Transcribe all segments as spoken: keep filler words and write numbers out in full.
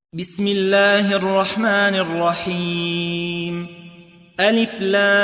بسم الله الرحمن الرحيم. ألف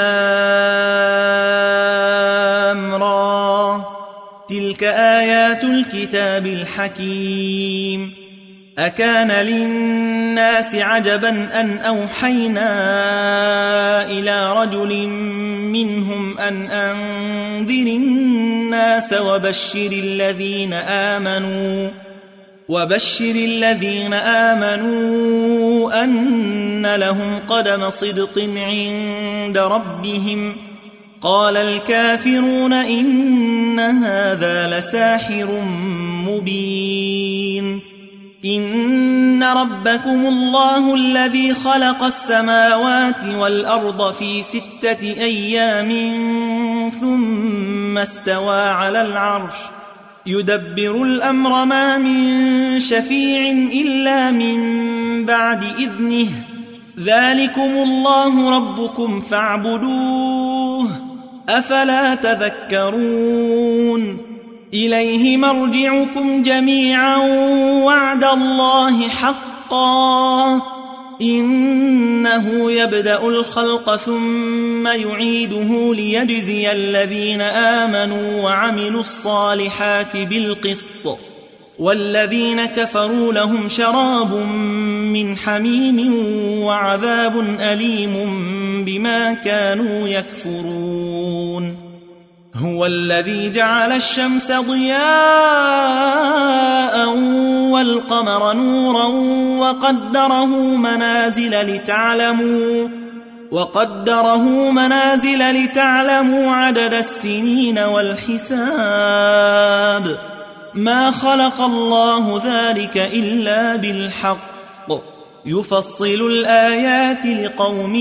لام را، تلك آيات الكتاب الحكيم. أكان للناس عجبا أن أوحينا إلى رجل منهم أن أنذر الناس وبشر الذين آمنوا وبشر الذين آمنوا أن لهم قدم صدق عند ربهم. قال الكافرون إن هذا لساحر مبين. إن ربكم الله الذي خلق السماوات والأرض في ستة أيام ثم استوى على العرش يدبر الأمر ما من شفيع إلا من بعد إذنه. ذلكم الله ربكم فاعبدوه أفلا تذكرون. إليه مرجعكم جميعا وعد الله حقا إنه يبدأ الخلق ثم يعيده ليجزي الذين آمنوا وعملوا الصالحات بالقسط، والذين كفروا لهم شراب من حميم وعذاب أليم بما كانوا يكفرون. هو الذي جعل الشمس ضياء والقمر نورا وقدره منازل لتعلموا وقدره منازل لتعلموا عدد السنين والحساب. ما خلق الله ذلك إلا بالحق يفصل الآيات لقوم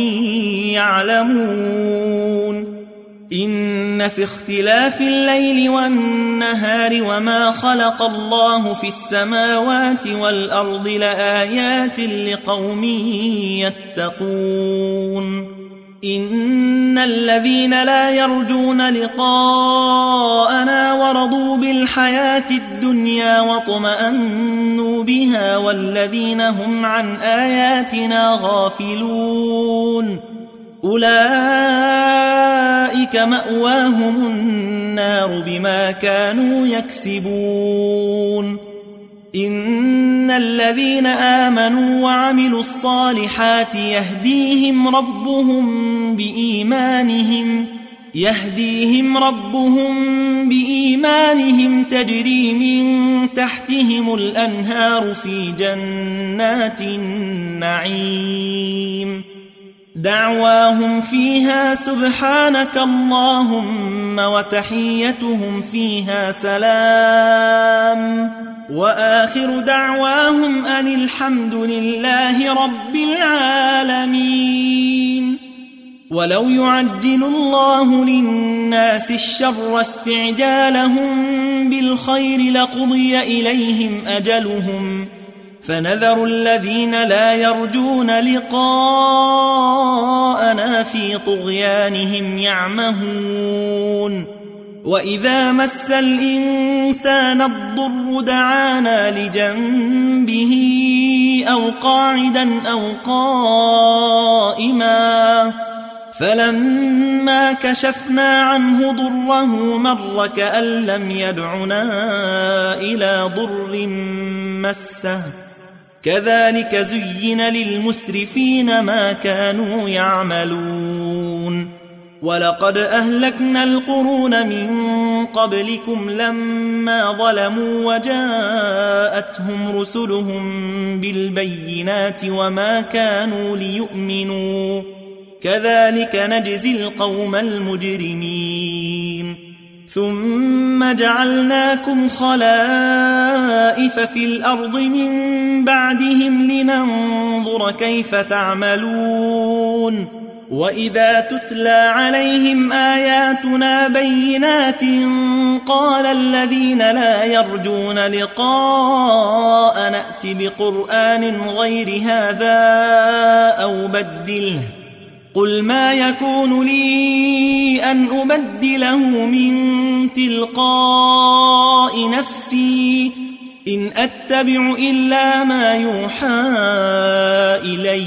يعلمون. إن في اختلاف الليل والنهار وما خلق الله في السماوات والأرض لآيات لقوم يتقون. إن الذين لا يرجون لقاءنا ورضوا بالحياة الدنيا واطمأنوا بها والذين هم عن آياتنا غافلون أولئك مأواهم النار بما كانوا يكسبون. إن الذين آمنوا وعملوا الصالحات يهديهم ربهم بإيمانهم يهديهم ربهم بإيمانهم تجري من تحتهم الأنهار في جنات النعيم. دعواهم فيها سبحانك اللهم وتحيتهم فيها سلام وآخر دعواهم أن الحمد لله رب العالمين. ولو يعجل الله للناس الشر استعجالهم بالخير لقضي إليهم أجلهم فنذر الذين لا يرجون لقاءنا في طغيانهم يعمهون. وإذا مس الإنسان الضر دعانا لجنبه أو قاعدا أو قائما فلما كشفنا عنه ضره مر كأن لم يدعنا إلى ضر مسه كذلك زين للمسرفين ما كانوا يعملون. ولقد أهلكنا القرون من قبلكم لما ظلموا وجاءتهم رسلهم بالبينات وما كانوا ليؤمنوا كذلك نجزي القوم المجرمين. ثم جعلناكم خلائف في الأرض من بعدهم لننظر كيف تعملون. وإذا تتلى عليهم آياتنا بينات قال الذين لا يرجون لقاء نأت بقرآن غير هذا أو بدله قل ما يكون لي أن أبدله من تلقاء نفسي إن أتبع إلا ما يوحى إلي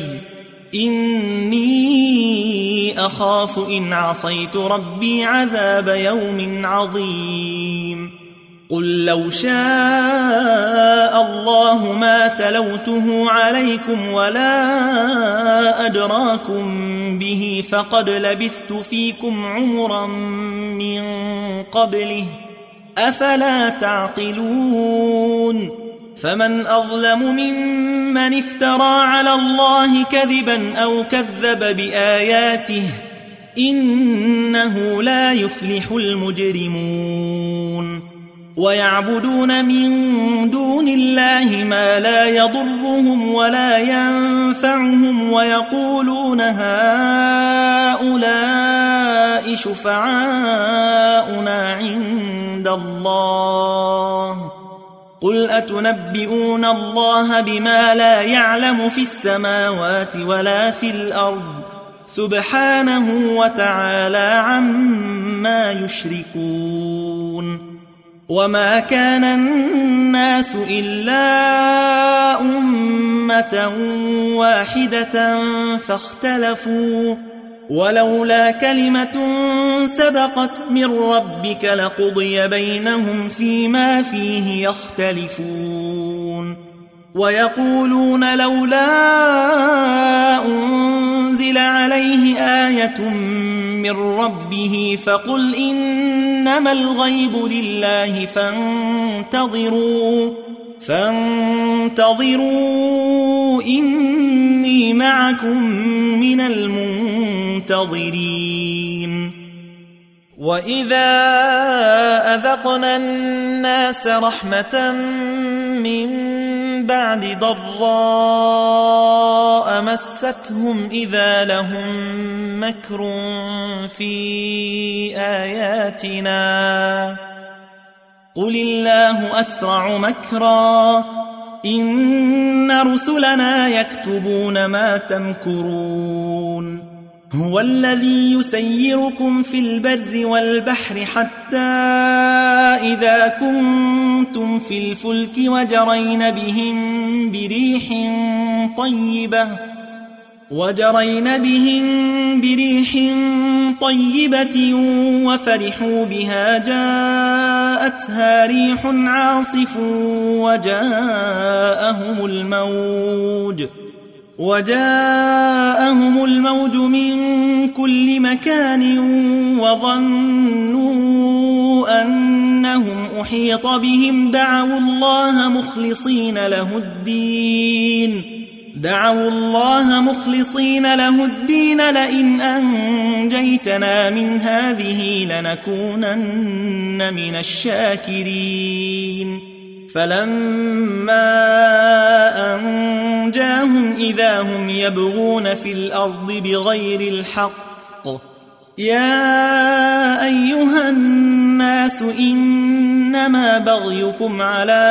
إني أخاف إن عصيت ربي عذاب يوم عظيم قل لو شاء الله ما تلوته عليكم ولا أدراكم به فقد لبثت فيكم عمرا من قبله أفلا تعقلون فمن أظلم ممن افترى على الله كذبا أو كذب بآياته إنه لا يفلح المجرمون ويعبدون من دون الله ما لا يضرهم ولا ينفعهم ويقولون هؤلاء شفعاؤنا عند الله قل أتنبئون الله بما لا يعلم في السماوات ولا في الأرض سبحانه وتعالى عما يشركون وما كان الناس إلا أمة واحدة فاختلفوا ولولا كلمة سبقت من ربك لقضي بينهم فيما فيه يختلفون ويقولون لولا أنزل عليه آية من ربه فقل إنما الغيب لله فانتظروا فانتظروا إني معكم من المنتظرين وإذا أذقنا الناس رحمة من بعد ضراء مستهم إذا لهم مكر في آياتنا قل الله أسرع مكرا إن رسلنا يكتبون ما تمكرون هو الذي يسيركم في البر والبحر حتى إذا كنتم في الفلك وجرين بهم بريح طيبة وجرين بهم بريح طيبة وفرحوا بها جاءتها ريح عاصف وجاءهم الموج وجاءهم الموج من كل مكان وظنوا أنهم أحيط بهم دعوا الله مخلصين له الدين دعوا الله مخلصين له الدين لئن أنجيتنا من هذه لنكونن من الشاكرين فلما أنجاهم إذا هم يبغون في الأرض بغير الحق يا أيها الناس إنما بغيكم على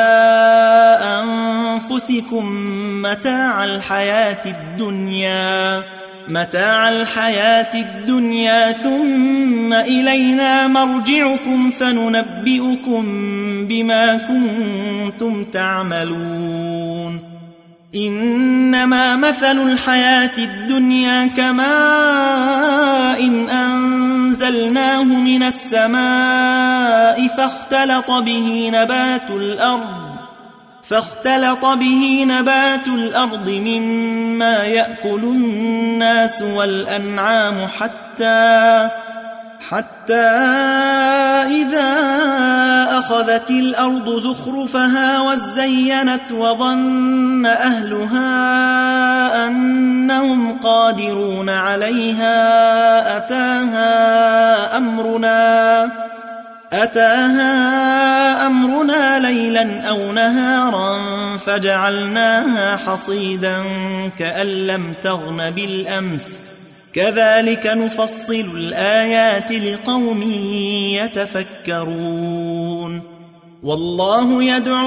أنفسكم متاع الحياة الدنيا متاع الحياة الدنيا ثم إلينا مرجعكم فننبئكم بما كنتم تعملون إنما مثل الحياة الدنيا كماء إن أنزلناه من السماء فاختلط به نبات الأرض فاختلط به نبات الأرض مما يأكل الناس والأنعام حتى حتى إذا أخذت الأرض زخرفها وزينت وظن أهلها أنهم قادرون عليها أتاها أمرنا أتاها أمرنا ليلا أو نهارا فجعلناها حصيدا كأن لم تغن بالأمس كذلك نفصل الآيات لقوم يتفكرون والله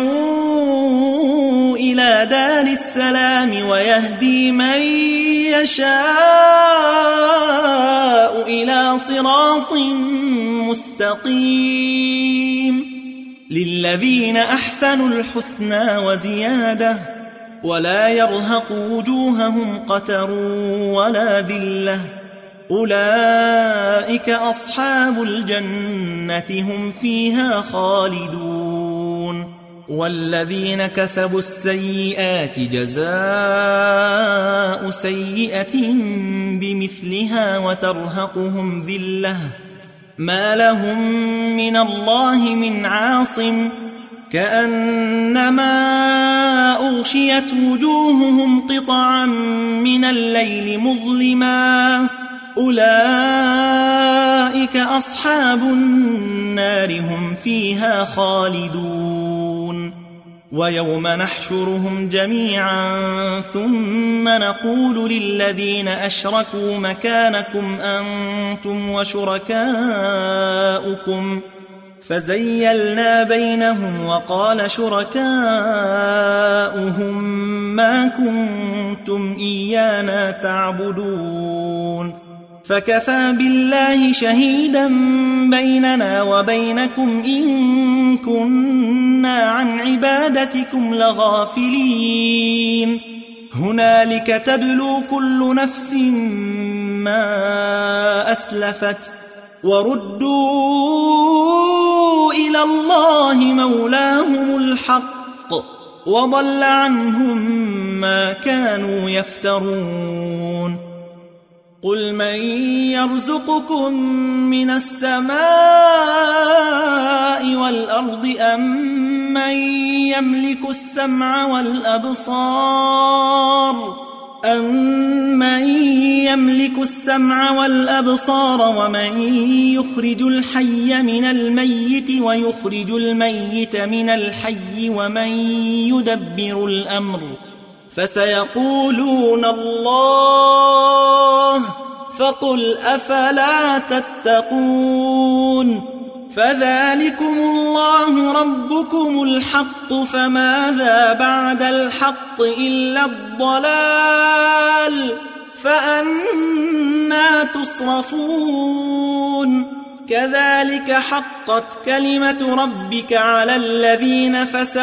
يدعو إلى دار السلام ويهدي من يشاء إلى صراط مستقيم للذين أحسنوا الحسنى وزيادة ولا يرهق وجوههم قتر ولا ذلة أولئك أصحاب الجنة هم فيها خالدون والذين كسبوا السيئات جزاء سيئة بمثلها وترهقهم ذلة ما لهم من الله من عاصم كأنما أغشيت وجوههم قطعا من الليل مظلما أولئك أصحاب النار هم فيها خالدون ويوم نحشرهم جميعا ثم نقول للذين أشركوا مكانكم أنتم وشركاؤكم فزيلنا بينهم وقال شركاؤهم ما كنتم إيانا تعبدون فكفى بالله شهيدا بيننا وبينكم إن كنا عن عبادتكم لغافلين هنالك تبلو كل نفس ما أسلفت وردوا إلى الله مولاهم الحق وضل عنهم ما كانوا يفترون قل من يرزقكم من السماء والأرض أم من يملك السمع والأبصار أَمَّن يَمْلِكُ السَّمْعَ وَالْأَبْصَارَ وَمَن يُخْرِجُ الْحَيَّ مِنَ الْمَيِّتِ وَيُخْرِجُ الْمَيِّتَ مِنَ الْحَيِّ وَمَن يُدَبِّرُ الْأَمْرَ فَسَيَقُولُونَ اللَّهُ فَقُلْ أَفَلَا تَتَّقُونَ فذلكم الله ربكم الحق فماذا بعد الحق إلا الضلال فأنى تصرفون كذلك حقت كلمة ربك على الذين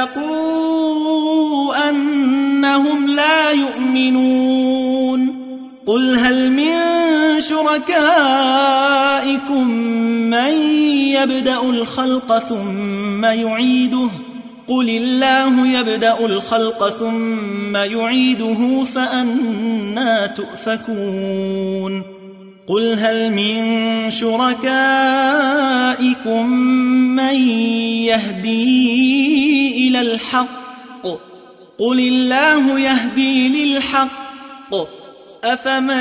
فسقوا أنهم لا يؤمنون قل هل من شركائكم من يبدأ الخلق ثم يعيده قل الله يبدأ الخلق ثم يعيده فأنى تؤفكون قل هل من شركائكم من يهدي إلى الحق قل الله يهدي للحق أفمن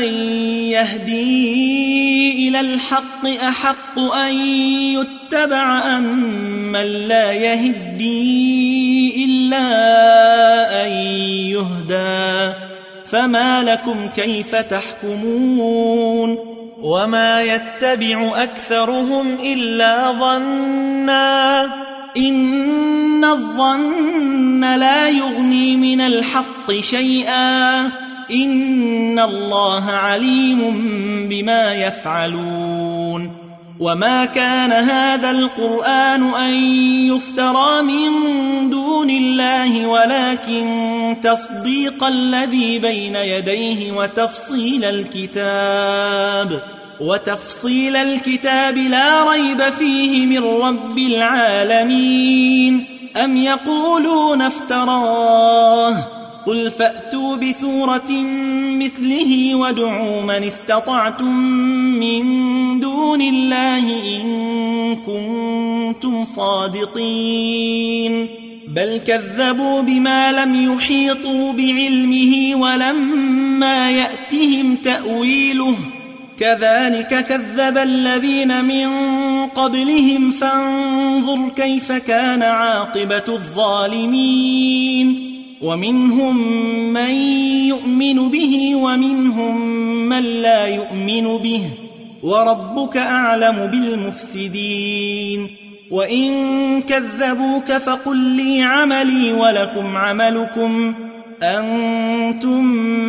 يهدي إلى الحق أحق أن يتبع أم من لا يهدي إلا أن يهدى فما لكم كيف تحكمون وما يتبع أكثرهم إلا ظنا إن الظن لا يغني من الحق شيئا إن الله عليم بما يفعلون وما كان هذا القرآن أن يفترى من دون الله ولكن تصديق الذي بين يديه وتفصيل الكتاب وتفصيل الكتاب لا ريب فيه من رب العالمين أم يقولون افتراه قل فأتوا بسورة مثله وادعوا من استطعتم من دون الله إن كنتم صادقين بل كذبوا بما لم يحيطوا بعلمه ولما يأتهم تأويله كذلك كذب الذين من قبلهم فانظر كيف كان عاقبة الظالمين ومنهم من يؤمن به ومنهم من لا يؤمن به وربك أعلم بالمفسدين وإن كذبوك فقل لي عملي ولكم عملكم أنتم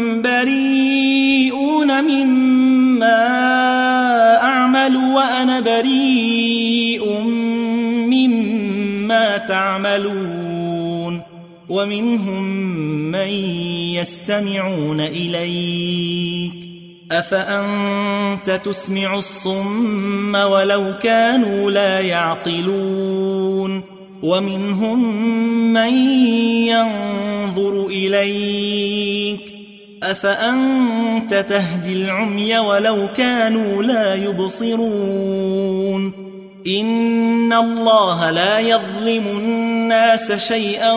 بريئون مما أعمل وأنا بريء مما تعملون ومنهم من يستمعون إليك أفأنت تسمع الصم ولو كانوا لا يعقلون ومنهم من ينظر إليك أفأنت تهدي العمي ولو كانوا لا يبصرون إن الله لا يظلم الناس شيئا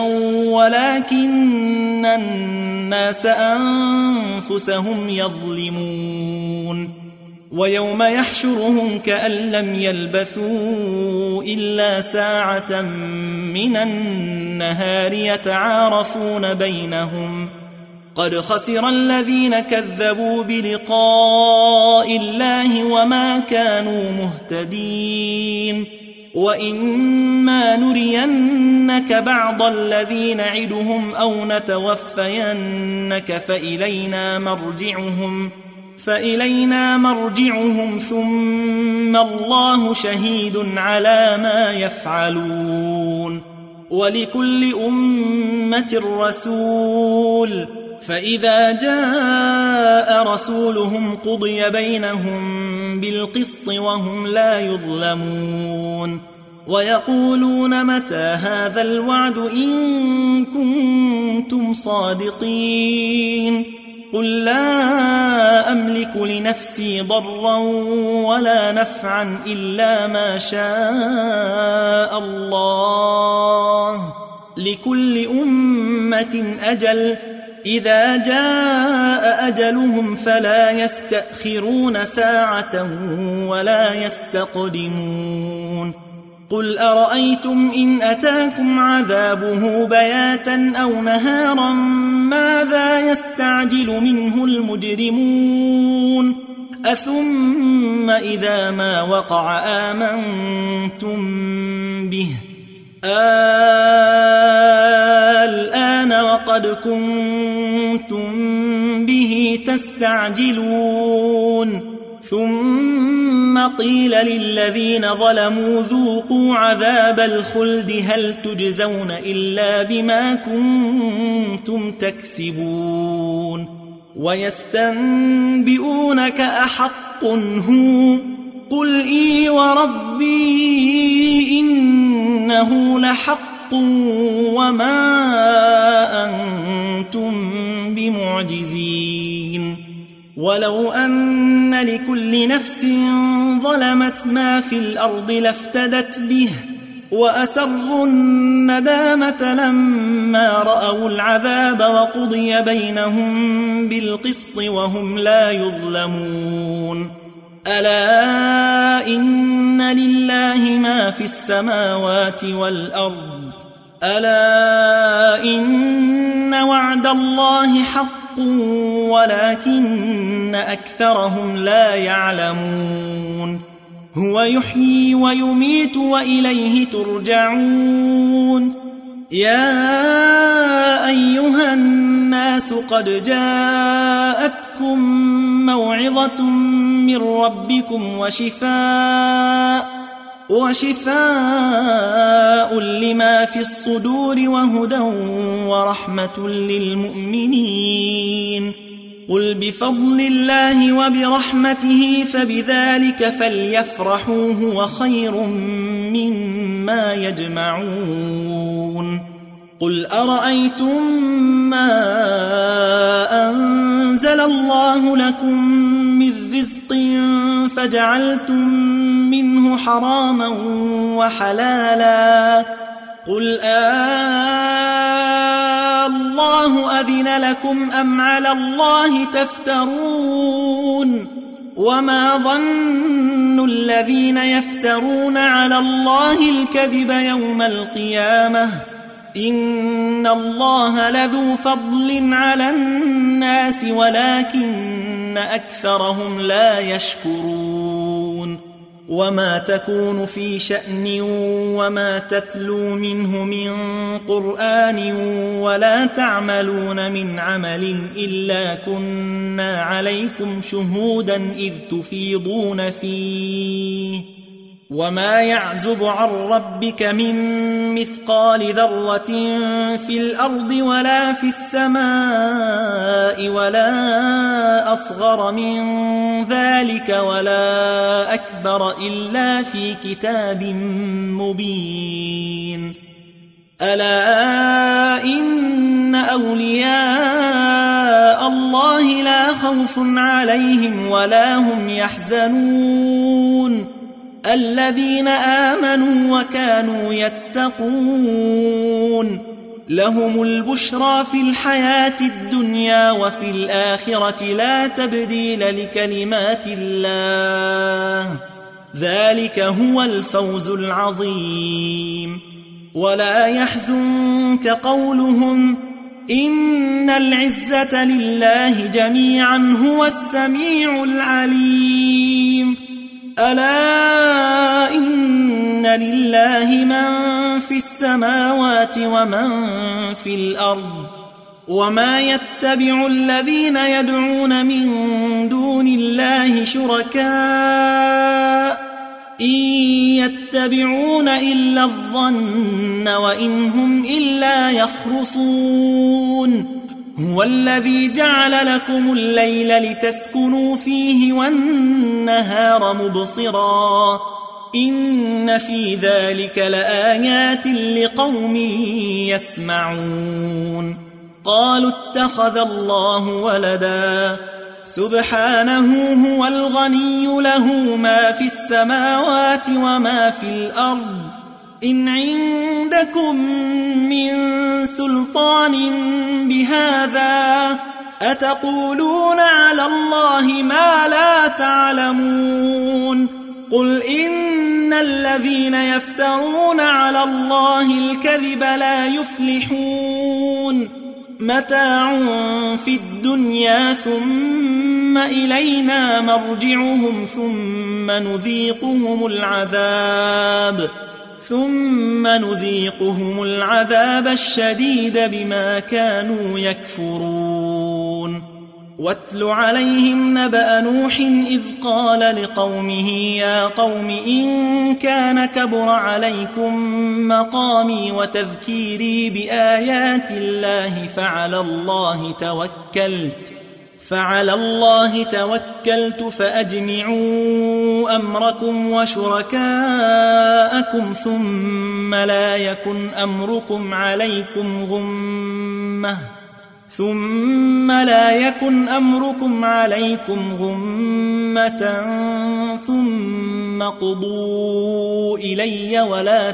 ولكن الناس أنفسهم يظلمون ويوم يحشرهم كأن لم يلبثوا إلا ساعة من النهار يتعارفون بينهم قد خسر الذين كذبوا بلقاء الله وما كانوا مهتدين وإما نرينك بعض الذي نعدهم أو نتوفينك فإلينا مرجعهم فإلينا مرجعهم ثم الله شهيد على ما يفعلون ولكل أمة رسول فإذا جاء رسولهم قضي بينهم بالقسط وهم لا يظلمون ويقولون متى هذا الوعد إن كنتم صادقين قل لا أملك لنفسي ضرا ولا نفعا إلا ما شاء الله لكل أمة أجل إذا جاء أجلهم فلا يستأخرون ساعة ولا يستقدمون قل أرأيتم إن أتاكم عذابه بياتا أو نهارا ماذا يستعجل منه المجرمون أثم إذا ما وقع آمنتم به الآن وقد كنتم به تستعجلون ثم قيل للذين ظلموا ذوقوا عذاب الخلد هل تجزون إلا بما كنتم تكسبون ويستنبئونك أحق هو قل إي وربي إنه لحق وما أنتم بمعجزين ولو أن لكل نفس ظلمت ما في الأرض لافتدت به وأسروا الندامة لما رأوا العذاب وقضي بينهم بالقسط وهم لا يظلمون ألا إن لله ما في السماوات والأرض ألا إن وعد الله حق ولكن أكثرهم لا يعلمون هو يحيي ويميت وإليه ترجعون يا أيها الناس قد جاءتكم موعظة من ربكم وشفاء وشفاء لما في الصدور وهدى ورحمة للمؤمنين قل بفضل الله وبرحمته فبذلك فليفرحوا هو خير مما يجمعون قل أرأيتم ما أنزل الله لكم من رزق فجعلتم منه حراما وحلالا قل آه الله أذن لكم أم على الله تفترون وما ظن الذين يفترون على الله الكذب يوم القيامة إن الله لذو فضل على الناس ولكن أكثرهم لا يشكرون وما تكون في شأن وما تتلو منه من قرآن ولا تعملون من عمل إلا كنا عليكم شهودا إذ تفيضون فيه وما يعزب عن ربك من مثقال ذرة في الأرض ولا في السماء ولا أصغر من ذلك ولا أكبر إلا في كتاب مبين. ألا إن أولياء الله لا خوف عليهم ولا هم يحزنون الذين آمنوا وكانوا يتقون لهم البشرى في الحياة الدنيا وفي الآخرة لا تبديل لكلمات الله ذلك هو الفوز العظيم. ولا يحزنك قولهم إن العزة لله جميعا هو السميع العليم. ألا إن لله من في السماوات ومن في الأرض وما يتبع الذين يدعون من دون الله شركاء إن يتبعون إلا الظن وإن هم إلا يخرصون. هو الذي جعل لكم الليل لتسكنوا فيه والنهار مبصرا إن في ذلك لآيات لقوم يسمعون. قالوا اتخذ الله ولدا سبحانه هو الغني له ما في السماوات وما في الأرض إن عندكم من سلطان بهذا أتقولون على الله ما لا تعلمون. قل إن الذين يفترون على الله الكذب لا يفلحون متاع في الدنيا ثم إلينا مرجعهم ثم نذيقهم العذاب ثم نذيقهم العذاب الشديد بما كانوا يكفرون. واتل عليهم نبأ نوح إذ قال لقومه يا قوم إن كان كبر عليكم مقامي وتذكيري بآيات الله فعلى الله توكلت فعلى الله توكلت فأجمعوا أمركم وشركاءكم ثم لا يكن أمركم عليكم غمة ثم لا يكن أمركم عليكم غمة ثم قضوا إلي ولا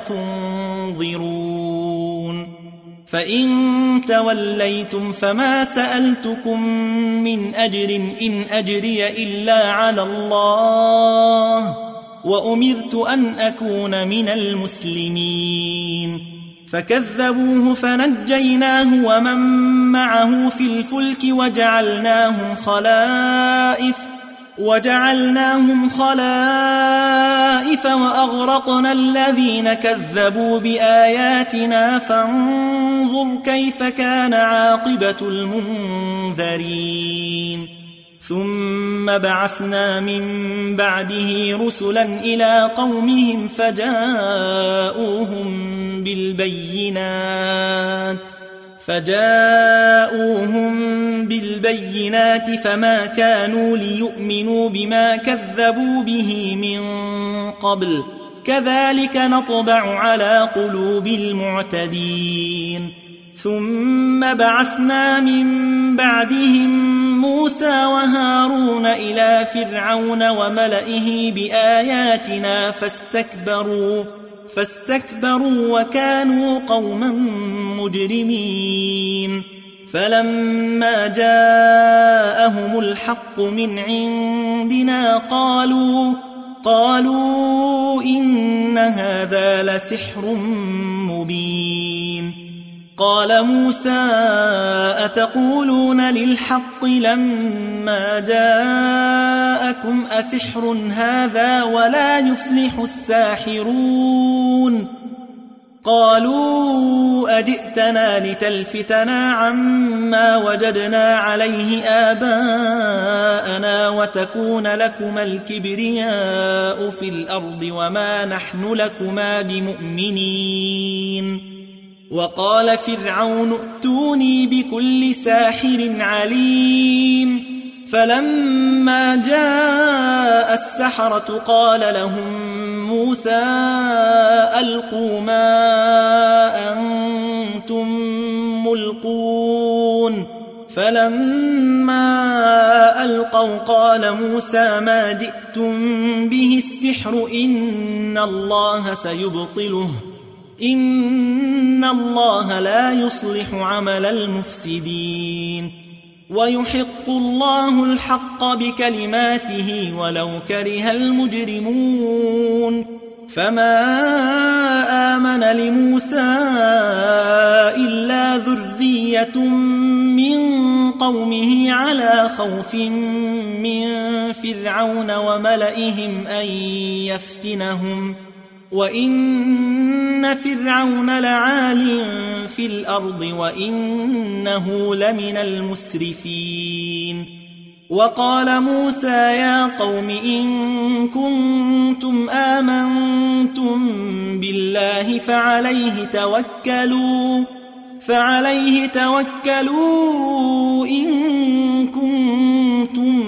تنظرون. فإن توليتم فما سألتكم من أجر إن أجري إلا على الله وأمرت أن أكون من المسلمين. فكذبوه فنجيناه ومن معه في الفلك وجعلناهم خلائف وجعلناهم خلائف وأغرقنا الذين كذبوا بآياتنا فانظر كيف كان عاقبة المنذرين. ثم بعثنا من بعده رسلا إلى قومهم فجاءوهم بالبينات فجاءوهم بالبينات فما كانوا ليؤمنوا بما كذبوا به من قبل كذلك نطبع على قلوب المعتدين. ثم بعثنا من بعدهم موسى وهارون إلى فرعون وملئه بآياتنا فاستكبروا فاستكبروا وكانوا قوما مجرمين. فلما جاءهم الحق من عندنا قالوا قالوا إن هذا لسحر مبين. قال موسى أتقولون للحق لما جاءكم أسحر هذا ولا يفلح الساحرون. قالوا أجئتنا لتلفتنا عما وجدنا عليه آباءنا وتكون لكما الكبرياء في الأرض وما نحن لكما بمؤمنين. وقال فرعون ائتوني بكل ساحر عليم. فلما جاء السحرة قال لهم موسى ألقوا ما أنتم ملقون. فلما ألقوا قال موسى ما جئتم به السحر إن الله سيبطله إن الله لا يصلح عمل المفسدين ويحق الله الحق بكلماته ولو كره المجرمون. فما آمن لموسى إلا ذرية من قومه على خوف من فرعون وملئهم أن يفتنهم وإن فرعون لعال في الأرض وإنه لمن المسرفين. وقال موسى يا قوم إن كنتم آمنتم بالله فعليه توكلوا فعليه توكلوا إن كنتم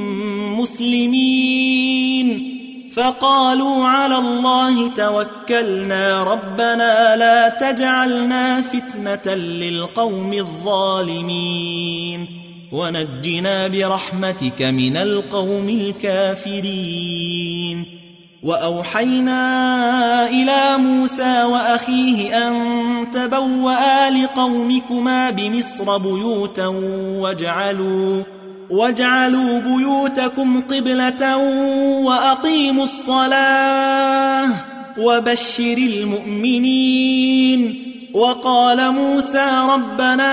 مسلمين. فقالوا على الله توكلنا ربنا لا تجعلنا فتنة للقوم الظالمين ونجنا برحمتك من القوم الكافرين. وأوحينا إلى موسى وأخيه أن تبوأ لقومكما بمصر بيوتا واجعلوا واجعلوا بيوتكم قبلة وأقيموا الصلاة وبشر المؤمنين. وقال موسى ربنا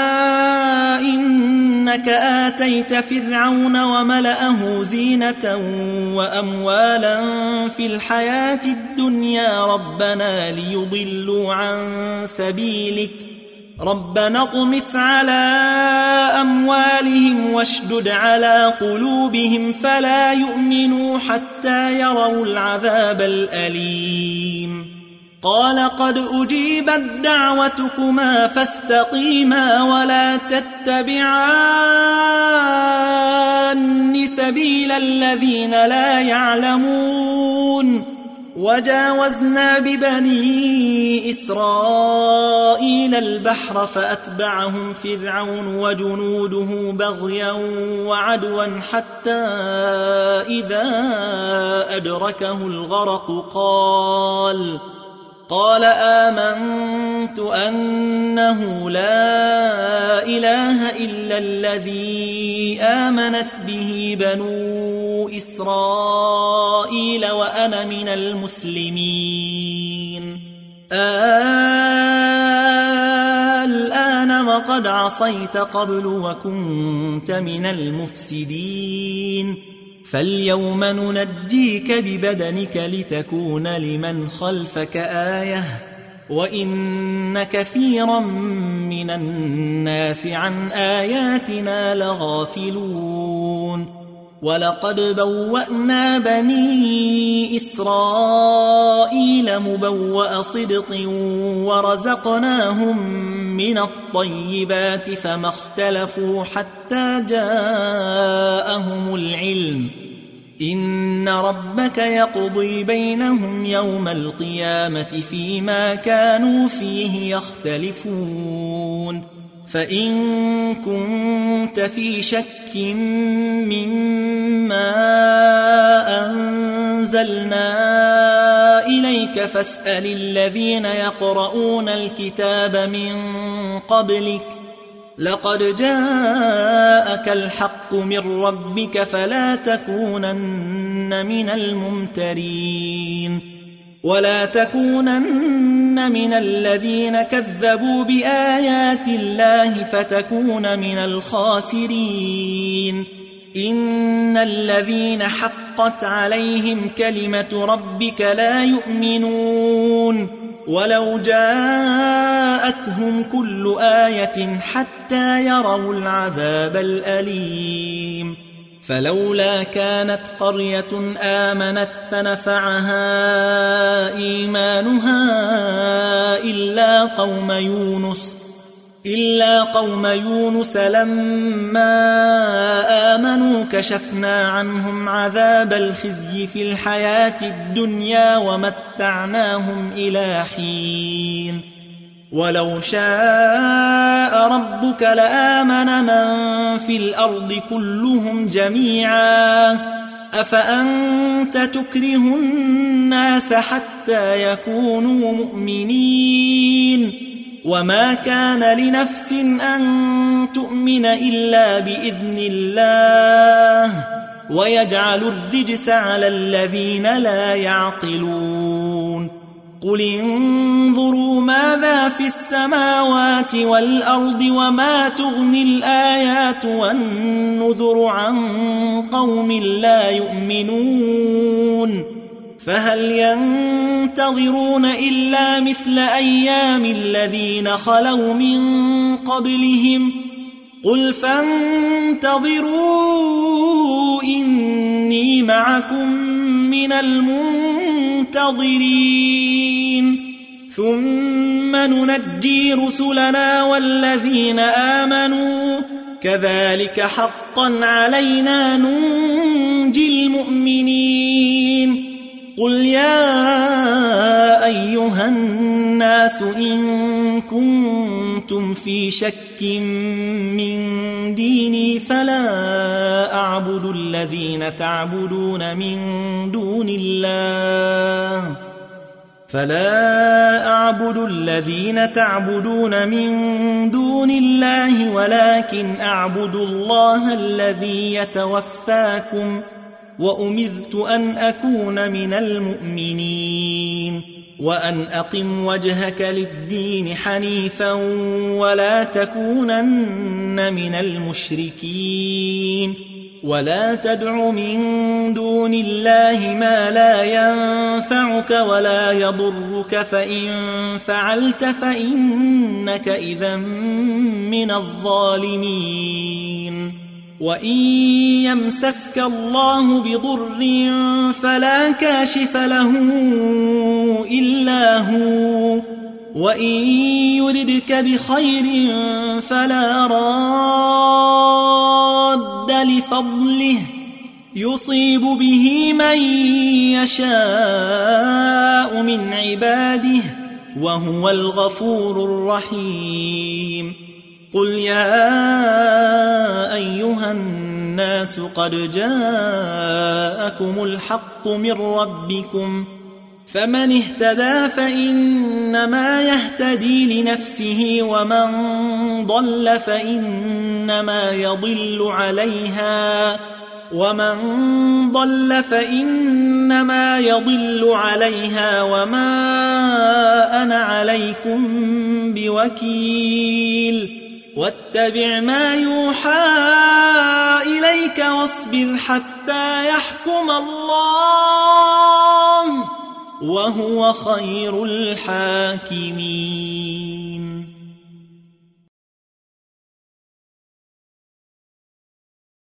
إنك آتيت فرعون وملأه زينة وأموالا في الحياة الدنيا ربنا ليضلوا عن سبيلك ربنا اطمس على أموالهم واشدد على قلوبهم فلا يؤمنوا حتى يروا العذاب الأليم. قال قد أجيبت دعوتكما فاستقيما ولا تتبعان سبيل الذين لا يعلمون. وجاوزنا ببني إسرائيل البحر فأتبعهم فرعون وجنوده بغيا وعدوا حتى إذا أدركه الغرق قال قال آمنت أنه لا إله إلا الذي آمنت به بنو إسرائيل وأنا من المسلمين. الآن وقد عصيت قبل وكنت من المفسدين فاليوم ننجيك ببدنك لتكون لمن خلفك آية وإن كثيرا من الناس عن آياتنا لغافلون. ولقد بوأنا بني إسرائيل مبوأ صدق ورزقناهم من الطيبات فما اختلفوا حتى جاءهم العلم إن ربك يقضي بينهم يوم القيامة فيما كانوا فيه يختلفون. فإن كنت في شك مما أنزلنا إليك فاسأل الذين يقرؤون الكتاب من قبلك لقد جاءك الحق من ربك فلا تكونن من الممترين ولا تكونن من الذين كذبوا بآيات الله فتكون من الخاسرين. إن الذين حقت عليهم كلمة ربك لا يؤمنون ولو جاءتهم كل آية حتى يروا العذاب الأليم فلولا كانت قرية آمنت فنفعها إيمانها إلا قوم يونس إلا قوم يونس لما آمنوا كشفنا عنهم عذاب الخزي في الحياة الدنيا ومتعناهم إلى حين ولو شاء ربك لآمن من في الأرض كلهم جميعا أفأنت تكره الناس حتى يكونوا مؤمنين وما كان لنفس أن تؤمن إلا بإذن الله ويجعل الرجس على الذين لا يعقلون قل انظروا ماذا في السماوات والأرض وما تغني الآيات والنذر عن قوم لا يؤمنون فهل ينتظرون إلا مثل أيام الذين خلوا من قبلهم قل فانتظروا إني معكم من المنتظرين ثم ننجي رسلنا والذين آمنوا كذلك حقا علينا ننجي المؤمنين قل يا أيها الناس إن كنتم في شك من ديني فلا أعبد الذين تعبدون من دون الله فلا أعبد الذين تعبدون من دون الله ولكن أعبد الله الذي يتوفاكم وأمرت أن أكون من المؤمنين وأن أقم وجهك للدين حنيفا ولا تكونن من المشركين ولا تدع من دون الله ما لا ينفعك ولا يضرك فإن فعلت فإنك إذا من الظالمين وإن يمسسك الله بضر فلا كاشف له إلا هو وإن يردك بخير فلا راد لفضله يصيب به من يشاء من عباده وهو الغفور الرحيم قل يا أيها الناس قد جاءكم الحق من ربكم فمن اهتدى فإنما يهتدي لنفسه ومن ضل فإنما يضل عليها ومن ضل فإنما يضل عليها وما أنا عليكم بوكيل واتبع ما يوحى إليك واصبر حتى يحكم الله وهو خير الحاكمين.